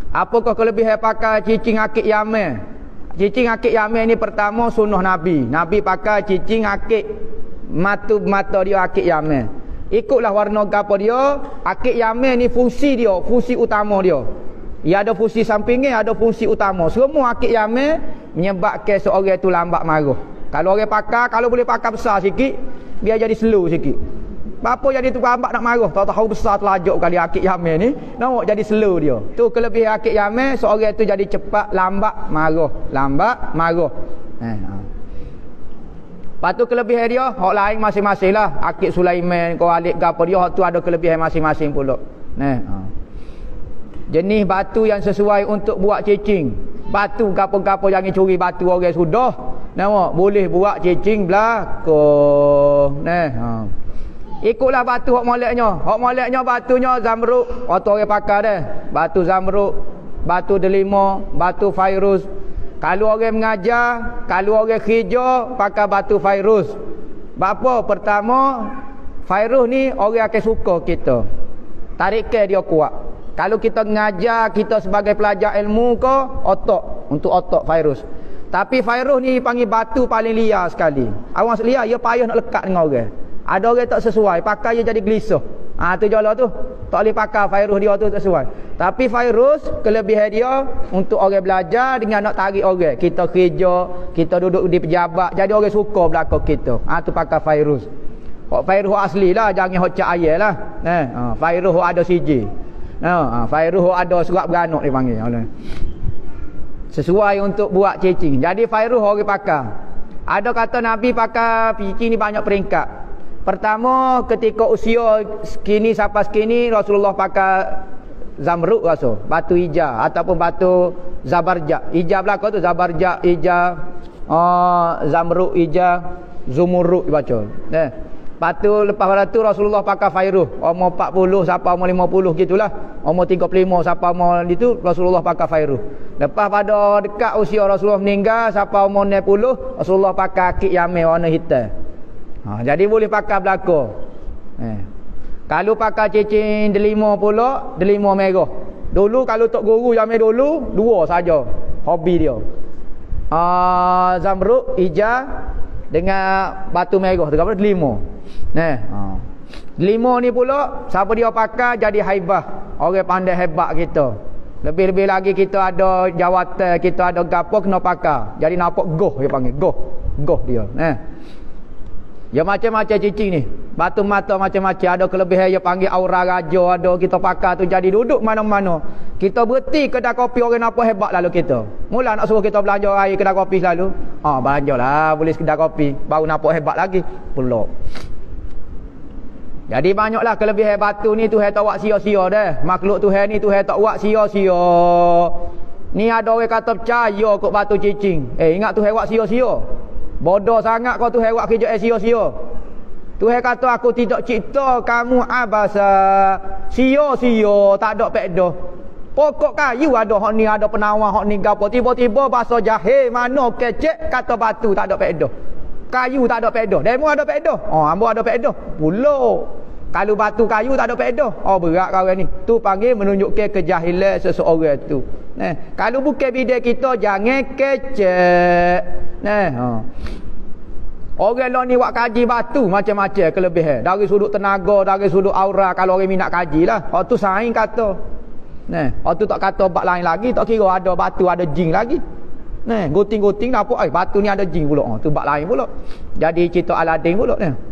Apakah kelebihan pakai cicing akik Yaman? Cicing akik Yaman ni pertama sunnah Nabi. Nabi pakai cicing akik mata dia akik Yaman. Ikutlah warna gapo dia. Akik Yaman ni fungsi dia, fungsi utama dia. Ia ada fungsi sampingnya, ada fungsi utama. Semua akik Yaman menyebabkan seorang itu lambat marah. Kalau orang pakai, kalau boleh pakai besar sikit, biar jadi slow sikit. Apa jadi tu lambat nak marah? Tahu besar telajuk kali akik Yaman ni, nampak jadi slow dia. Tu kelebihan akik Yaman, seorang tu jadi cepat lambat marah. Lambat marah. Lepas tu kelebihan dia, hak lain masing-masing lah. Akik Sulaiman, Khalid ke apa dia, hak tu ada kelebihan masing-masing pula. Jenis batu yang sesuai untuk buat cicing. Batu gapo-gapo jangan curi batu orang sudah. Nampak boleh buat cicing belakang. Ikutlah batu hak moleknya. Hak moleknya batunya zamrud. Waktu orang pakai dah. Batu zamrud, batu delima, batu fairuz. Kalau orang mengajar, kalau orang kerja pakai batu fairuz. Apa? Pertama, fairuz ni orang akan suka kita. Tarikan dia kuat. Kalau kita mengajar, kita sebagai pelajar ilmu ke, otak. Untuk otak fairuz. Tapi fairuz ni panggil batu paling liar sekali. Awak liar, dia payah nak lekat dengan orang. Ada orang tak sesuai, pakai dia jadi gelisah. Tu jala tu. Tak boleh pakai fairuz dia tu tak sesuai. Tapi fairuz, kelebihan dia untuk orang belajar dengan nak tarik orang. Kita kerja, kita duduk di pejabat, jadi orang suka belakang kita. Tu pakai fairuz. Fairuz asli lah, jangan hocak ayat lah. Fairuz ada siji. Fairuz ada surat beranak dia panggil. Sesuai untuk buat cicing. Jadi fairuz orang pakai. Ada kata Nabi pakai cicing ni banyak peringkat. Pertama, ketika usia sekini sampai sekini, Rasulullah pakai zamrud rasa, batu hijau ataupun batu zabarjak. Hijau belakang tu zabarjak, hijau, zamrud hijau, zumurrud dibaca. Batu lepas pada tu Rasulullah pakai fairuz. Umur 40 sampai umur 50 gitulah. Umur 35 sampai umur itu Rasulullah pakai fairuz. Lepas pada dekat usia Rasulullah meninggal sampai umur 60, Rasulullah pakai akik Yaman warna hitam. Jadi boleh pakai belakang. Kalau pakai cicing delima pula, delima merah. Dulu kalau tok guru Yaman dulu, dua saja hobi dia. Zamrud hijau dengan batu merah tu apa delima. Delima ni pula siapa dia pakai jadi haibah. Orang pandai hebat kita. Lebih-lebih lagi kita ada jawatan, kita ada gapo kena pakai. Jadi nampak goh dia panggil, goh dia. Ya macam-macam cicing ni. Batu mata macam-macam. Ada kelebihan dia panggil aura raja. Ada kita pakai tu jadi duduk mana-mana. Kita berhenti kedai kopi orang nampak hebat lalu kita. Mula nak suruh kita belanja air kedai kopi selalu. Belanja lah boleh kedai kopi. Baru nampak hebat lagi. Pulak. Jadi banyaklah kelebihan batu ni Tuhan tak buat sia-sia dah. Makhluk Tuhan ni Tuhan tak buat sia-sia. Ni ada orang kata percaya kot batu cicing. Ingat Tuhan buat sia-sia. Bodoh sangat kau Tuhan buat kerja sia-sia. Tuhan kata aku tidak cipta kamu abasa. Sia-sia, tak ada faedah. Pokok kayu ada hak ni ada penawar hak ni gapo. Tiba-tiba bahasa jahil mana kecek kata batu tak ada faedah. Kayu tak ada faedah. Demo ada faedah. Ambo ada faedah. Pula kalau batu kayu tak ada faedah. Berat kau ni. Tu panggil menunjukkan kejahilan seseorang tu. Kalau bukan bidang kita jangan kecek. Orang lah ni buat kaji batu macam-macam kelebihan. Dari sudut tenaga, dari sudut aura kalau orang minat kaji lah. Tu saing kata. Tu tak kata bab lain lagi, tak kira ada batu ada jin lagi. Goting-goting nampak batu ni ada jin pula. Tu bab lain pula. Jadi cerita Aladin pula ni.